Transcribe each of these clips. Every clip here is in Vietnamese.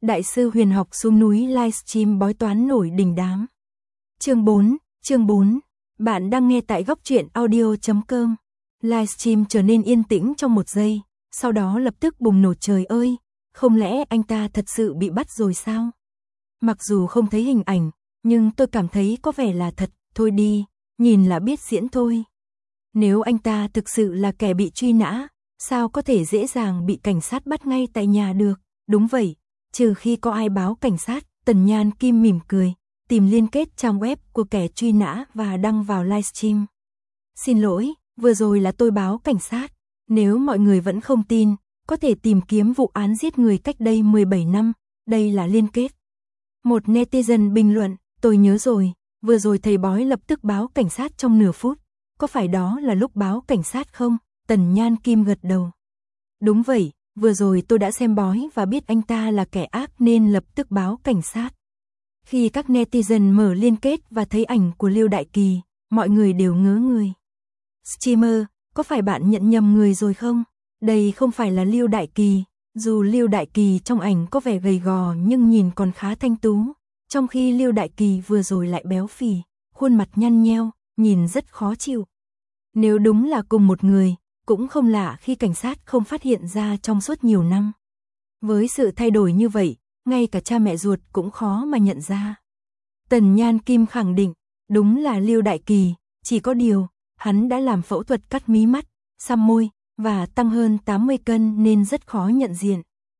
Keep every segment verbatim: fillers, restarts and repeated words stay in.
Đại sư huyền học xuống núi livestream bói toán nổi đình đám. Chương bốn, chương bốn. Bạn đang nghe tại góc truyện audio chấm com. Livestream trở nên yên tĩnh trong một giây, sau đó lập tức bùng nổ. Trời ơi, không lẽ anh ta thật sự bị bắt rồi sao? Mặc dù không thấy hình ảnh, nhưng tôi cảm thấy có vẻ là thật. Thôi đi, nhìn là biết diễn thôi. Nếu anh ta thực sự là kẻ bị truy nã, sao có thể dễ dàng bị cảnh sát bắt ngay tại nhà được? Đúng vậy, trừ khi có ai báo cảnh sát. Tần Nhan Kim mỉm cười, tìm liên kết trang web của kẻ truy nã và đăng vào livestream. Xin lỗi, vừa rồi là tôi báo cảnh sát. Nếu mọi người vẫn không tin, có thể tìm kiếm vụ án giết người cách đây mười bảy năm, đây là liên kết. Một netizen bình luận, tôi nhớ rồi, vừa rồi thầy bói lập tức báo cảnh sát trong nửa phút. Có phải đó là lúc báo cảnh sát không? Tần Nhan Kim gật đầu. Đúng vậy, vừa rồi tôi đã xem bói và biết anh ta là kẻ ác nên lập tức báo cảnh sát. Khi các netizen mở liên kết và thấy ảnh của Liêu Đại Kỳ, mọi người đều ngớ người. Streamer, có phải bạn nhận nhầm người rồi không? Đây không phải là Liêu Đại Kỳ, dù Liêu Đại Kỳ trong ảnh có vẻ gầy gò nhưng nhìn còn khá thanh tú, trong khi Liêu Đại Kỳ vừa rồi lại béo phì, khuôn mặt nhăn nheo, nhìn rất khó chịu. Nếu đúng là cùng một người, cũng không lạ khi cảnh sát không phát hiện ra trong suốt nhiều năm. Với sự thay đổi như vậy, ngay cả cha mẹ ruột cũng khó mà nhận ra. Tần Nhan Kim khẳng định, đúng là Liêu Đại Kỳ, chỉ có điều, hắn đã làm phẫu thuật cắt mí mắt, xăm môi, và tăng hơn tám mươi cân nên rất khó nhận diện.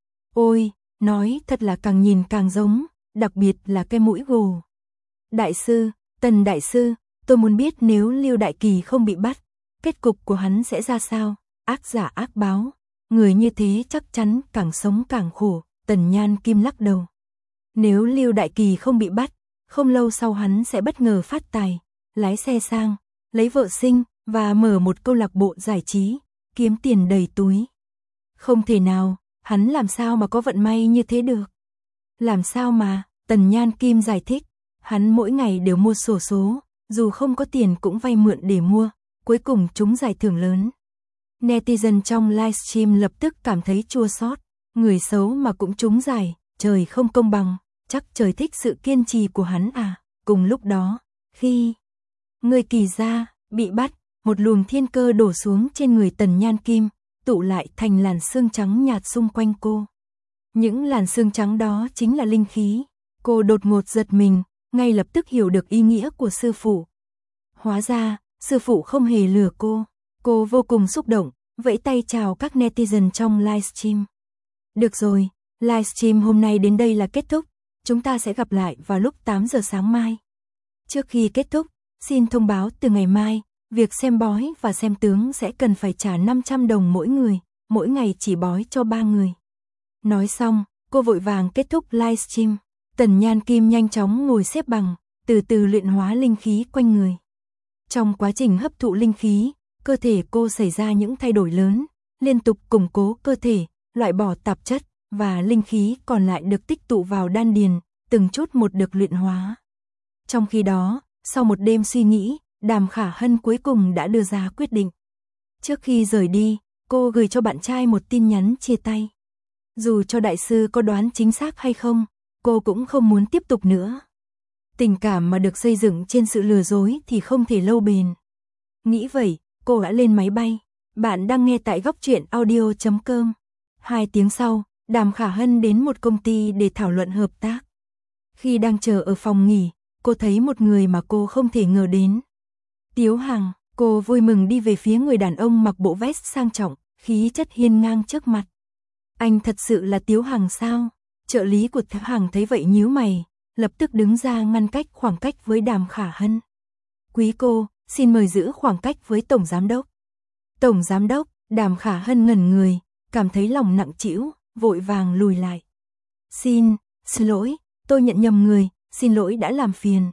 Ôi, nói thật là càng nhìn càng giống, đặc biệt là cái mũi gồ. Đại sư, Tần Đại sư, tôi muốn biết nếu Liêu Đại Kỳ không bị bắt, kết cục của hắn sẽ ra sao? Ác giả ác báo, người như thế chắc chắn càng sống càng khổ. Tần Nhan Kim lắc đầu. Nếu Liêu Đại Kỳ không bị bắt, không lâu sau hắn sẽ bất ngờ phát tài, lái xe sang, lấy vợ sinh và mở một câu lạc bộ giải trí, kiếm tiền đầy túi. Không thể nào, hắn làm sao mà có vận may như thế được? Làm sao mà? Tần Nhan Kim giải thích, hắn mỗi ngày đều mua xổ số, dù không có tiền cũng vay mượn để mua, cuối cùng trúng giải thưởng lớn. Netizen trong livestream lập tức cảm thấy chua xót, người xấu mà cũng trúng giải, trời không công bằng, chắc trời thích sự kiên trì của hắn à. Cùng lúc đó, khi người Kỳ gia bị bắt, một luồng thiên cơ đổ xuống trên người Tần Nhan Kim, tụ lại thành làn sương trắng nhạt xung quanh cô. Những làn sương trắng đó chính là linh khí. Cô đột ngột giật mình, ngay lập tức hiểu được ý nghĩa của sư phụ. Hóa ra, sư phụ không hề lừa cô. Cô vô cùng xúc động, vẫy tay chào các netizen trong livestream. Được rồi, livestream hôm nay đến đây là kết thúc, chúng ta sẽ gặp lại vào lúc tám giờ sáng mai. Trước khi kết thúc, xin thông báo từ ngày mai, việc xem bói và xem tướng sẽ cần phải trả năm trăm đồng mỗi người, mỗi ngày chỉ bói cho ba người. Nói xong, cô vội vàng kết thúc livestream. Tần Nhan Kim nhanh chóng ngồi xếp bằng, từ từ luyện hóa linh khí quanh người. Trong quá trình hấp thụ linh khí, cơ thể cô xảy ra những thay đổi lớn, liên tục củng cố cơ thể, loại bỏ tạp chất, và linh khí còn lại được tích tụ vào đan điền, từng chút một được luyện hóa. Trong khi đó, sau một đêm suy nghĩ, Đàm Khả Hân cuối cùng đã đưa ra quyết định. Trước khi rời đi, cô gửi cho bạn trai một tin nhắn chia tay. Dù cho đại sư có đoán chính xác hay không, cô cũng không muốn tiếp tục nữa. Tình cảm mà được xây dựng trên sự lừa dối thì không thể lâu bền. Nghĩ vậy, cô đã lên máy bay. Bạn đang nghe tại góc truyện audio chấm com. Hai tiếng sau, Đàm Khả Hân đến một công ty để thảo luận hợp tác. Khi đang chờ ở phòng nghỉ, cô thấy một người mà cô không thể ngờ đến. Tiếu Hằng, cô vui mừng đi về phía người đàn ông mặc bộ vest sang trọng, khí chất hiên ngang trước mặt. Anh thật sự là Tiếu Hằng sao? Trợ lý của Tiếu Hằng thấy vậy nhíu mày, lập tức đứng ra ngăn cách khoảng cách với Đàm Khả Hân. Quý cô, xin mời giữ khoảng cách với Tổng Giám Đốc. Tổng Giám Đốc, Đàm Khả Hân ngẩn người, cảm thấy lòng nặng trĩu, vội vàng lùi lại. Xin, xin lỗi, tôi nhận nhầm người, xin lỗi đã làm phiền.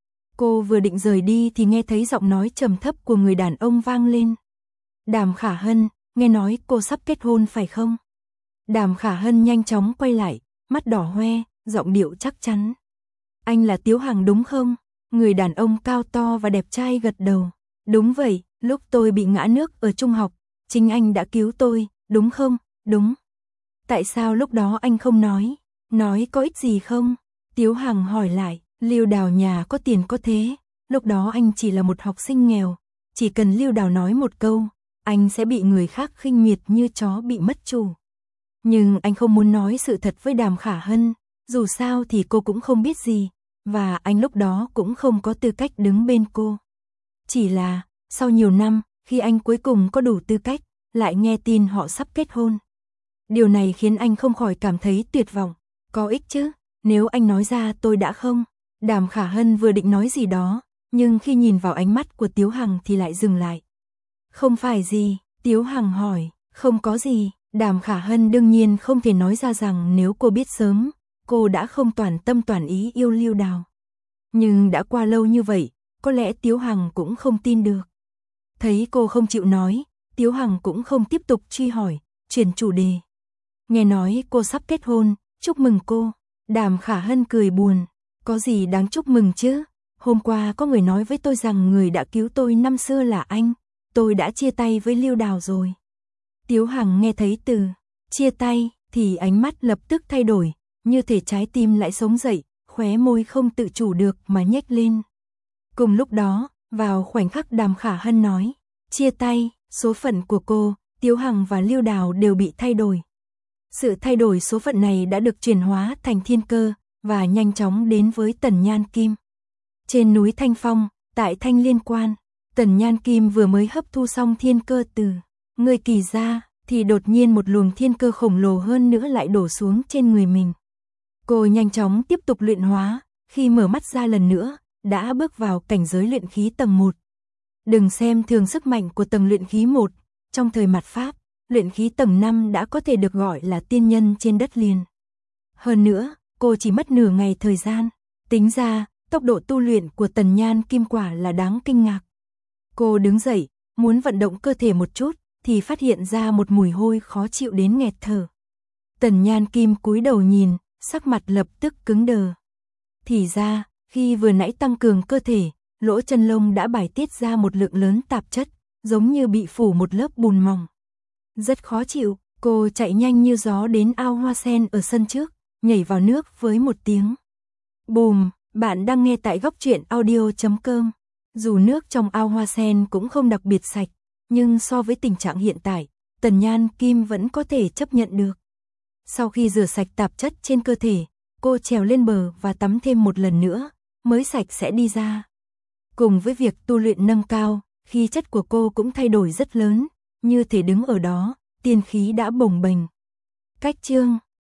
Cô vừa định rời đi thì nghe thấy giọng nói trầm thấp của người đàn ông vang lên. Đàm Khả Hân, nghe nói cô sắp kết hôn phải không? Đàm Khả Hân nhanh chóng quay lại, mắt đỏ hoe, giọng điệu chắc chắn. Anh là Tiếu Hằng đúng không? Người đàn ông cao to và đẹp trai gật đầu. Đúng vậy, lúc tôi bị ngã nước ở trung học, chính anh đã cứu tôi, đúng không? Đúng. Tại sao lúc đó anh không nói? Nói có ích gì không? Tiếu Hằng hỏi lại, Lưu Đào nhà có tiền có thế, lúc đó anh chỉ là một học sinh nghèo, chỉ cần Lưu Đào nói một câu, anh sẽ bị người khác khinh miệt như chó bị mất chủ. Nhưng anh không muốn nói sự thật với Đàm Khả Hân, dù sao thì cô cũng không biết gì, và anh lúc đó cũng không có tư cách đứng bên cô. Chỉ là, sau nhiều năm, khi anh cuối cùng có đủ tư cách, lại nghe tin họ sắp kết hôn. Điều này khiến anh không khỏi cảm thấy tuyệt vọng. Có ích chứ, nếu anh nói ra tôi đã không. Đàm Khả Hân vừa định nói gì đó, nhưng khi nhìn vào ánh mắt của Tiếu Hằng thì lại dừng lại. Không phải gì, Tiếu Hằng hỏi, không có gì. Đàm Khả Hân đương nhiên không thể nói ra rằng nếu cô biết sớm, cô đã không toàn tâm toàn ý yêu Lưu Đào. Nhưng đã qua lâu như vậy, có lẽ Tiếu Hằng cũng không tin được. Thấy cô không chịu nói, Tiếu Hằng cũng không tiếp tục truy hỏi, chuyển chủ đề. Nghe nói cô sắp kết hôn, chúc mừng cô. Đàm Khả Hân cười buồn, có gì đáng chúc mừng chứ? Hôm qua có người nói với tôi rằng người đã cứu tôi năm xưa là anh, tôi đã chia tay với Lưu Đào rồi. Tiếu Hằng nghe thấy từ chia tay thì ánh mắt lập tức thay đổi, như thể trái tim lại sống dậy, khóe môi không tự chủ được mà nhếch lên. Cùng lúc đó, vào khoảnh khắc Đàm Khả Hân nói chia tay, số phận của cô, Tiếu Hằng và Lưu Đào đều bị thay đổi. Sự thay đổi số phận này đã được chuyển hóa thành thiên cơ và nhanh chóng đến với Tần Nhan Kim. Trên núi Thanh Phong, tại Thanh Liên Quan, Tần Nhan Kim vừa mới hấp thu xong thiên cơ từ người Kỳ ra, thì đột nhiên một luồng thiên cơ khổng lồ hơn nữa lại đổ xuống trên người mình. Cô nhanh chóng tiếp tục luyện hóa, khi mở mắt ra lần nữa, đã bước vào cảnh giới luyện khí tầng một. Đừng xem thường sức mạnh của tầng luyện khí một, trong thời mạt Pháp, luyện khí tầng năm đã có thể được gọi là tiên nhân trên đất liền. Hơn nữa, cô chỉ mất nửa ngày thời gian, tính ra, tốc độ tu luyện của Tần Nhan Kim quả là đáng kinh ngạc. Cô đứng dậy, muốn vận động cơ thể một chút, thì phát hiện ra một mùi hôi khó chịu đến nghẹt thở. Tần Nhan Kim cúi đầu nhìn, sắc mặt lập tức cứng đờ. Thì ra, khi vừa nãy tăng cường cơ thể, lỗ chân lông đã bài tiết ra một lượng lớn tạp chất, giống như bị phủ một lớp bùn mỏng. Rất khó chịu, cô chạy nhanh như gió đến ao hoa sen ở sân trước, nhảy vào nước với một tiếng. Bùm, bạn đang nghe tại góc truyện audio chấm com. Dù nước trong ao hoa sen cũng không đặc biệt sạch, nhưng so với tình trạng hiện tại, Tần Nhan Kim vẫn có thể chấp nhận được. Sau khi rửa sạch tạp chất trên cơ thể, cô trèo lên bờ và tắm thêm một lần nữa, mới sạch sẽ đi ra. Cùng với việc tu luyện nâng cao, khí chất của cô cũng thay đổi rất lớn, như thể đứng ở đó, tiên khí đã bồng bềnh. Cách chương